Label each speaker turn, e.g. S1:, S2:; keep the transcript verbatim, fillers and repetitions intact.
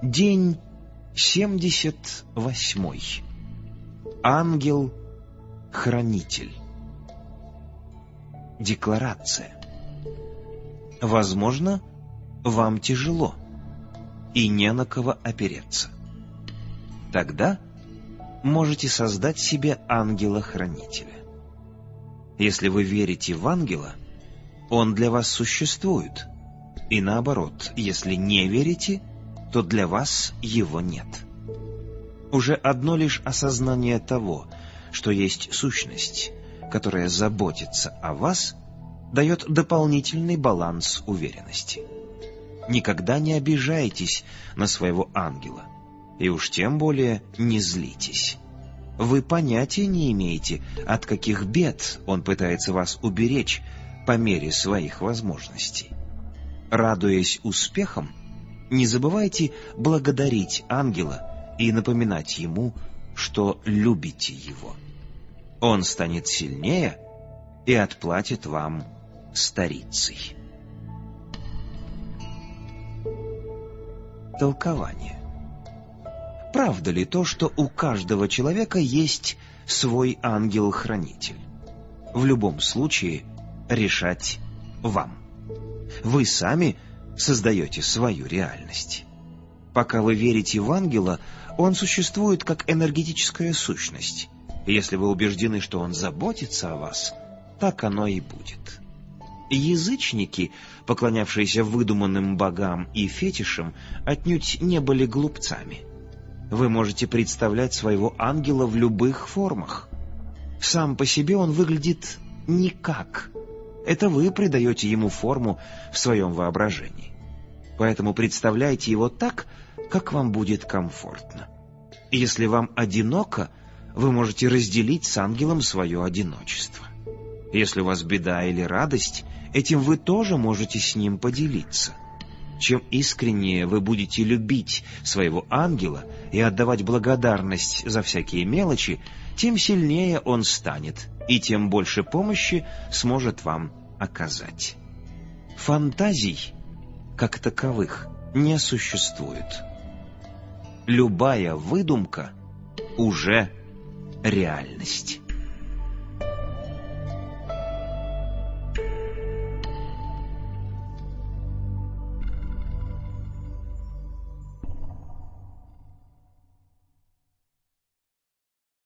S1: День семьдесят восьмой. Ангел-хранитель. Декларация. Возможно, вам тяжело и не на кого опереться. Тогда можете создать себе ангела-хранителя. Если вы верите в ангела, он для вас существует, и наоборот, если не верите, то для вас его нет. Уже одно лишь осознание того, что есть сущность, которая заботится о вас, дает дополнительный баланс уверенности. Никогда не обижайтесь на своего ангела, и уж тем более не злитесь. Вы понятия не имеете, от каких бед он пытается вас уберечь по мере своих возможностей. Радуясь успехам, не забывайте благодарить ангела и напоминать ему, что любите его. Он станет сильнее и отплатит вам старицей. Толкование. Правда ли то, что у каждого человека есть свой ангел-хранитель? В любом случае, решать вам. Вы сами создаете свою реальность. Пока вы верите в ангела, он существует как энергетическая сущность. Если вы убеждены, что он заботится о вас, так оно и будет. Язычники, поклонявшиеся выдуманным богам и фетишам, отнюдь не были глупцами. Вы можете представлять своего ангела в любых формах. Сам по себе он выглядит никак. Это вы придаете ему форму в своем воображении. Поэтому представляйте его так, как вам будет комфортно. Если вам одиноко, вы можете разделить с ангелом свое одиночество. Если у вас беда или радость, этим вы тоже можете с ним поделиться. Чем искреннее вы будете любить своего ангела и отдавать благодарность за всякие мелочи, тем сильнее он станет, и тем больше помощи сможет вам оказать. Фантазий, как таковых, не существует. Любая выдумка уже реальность.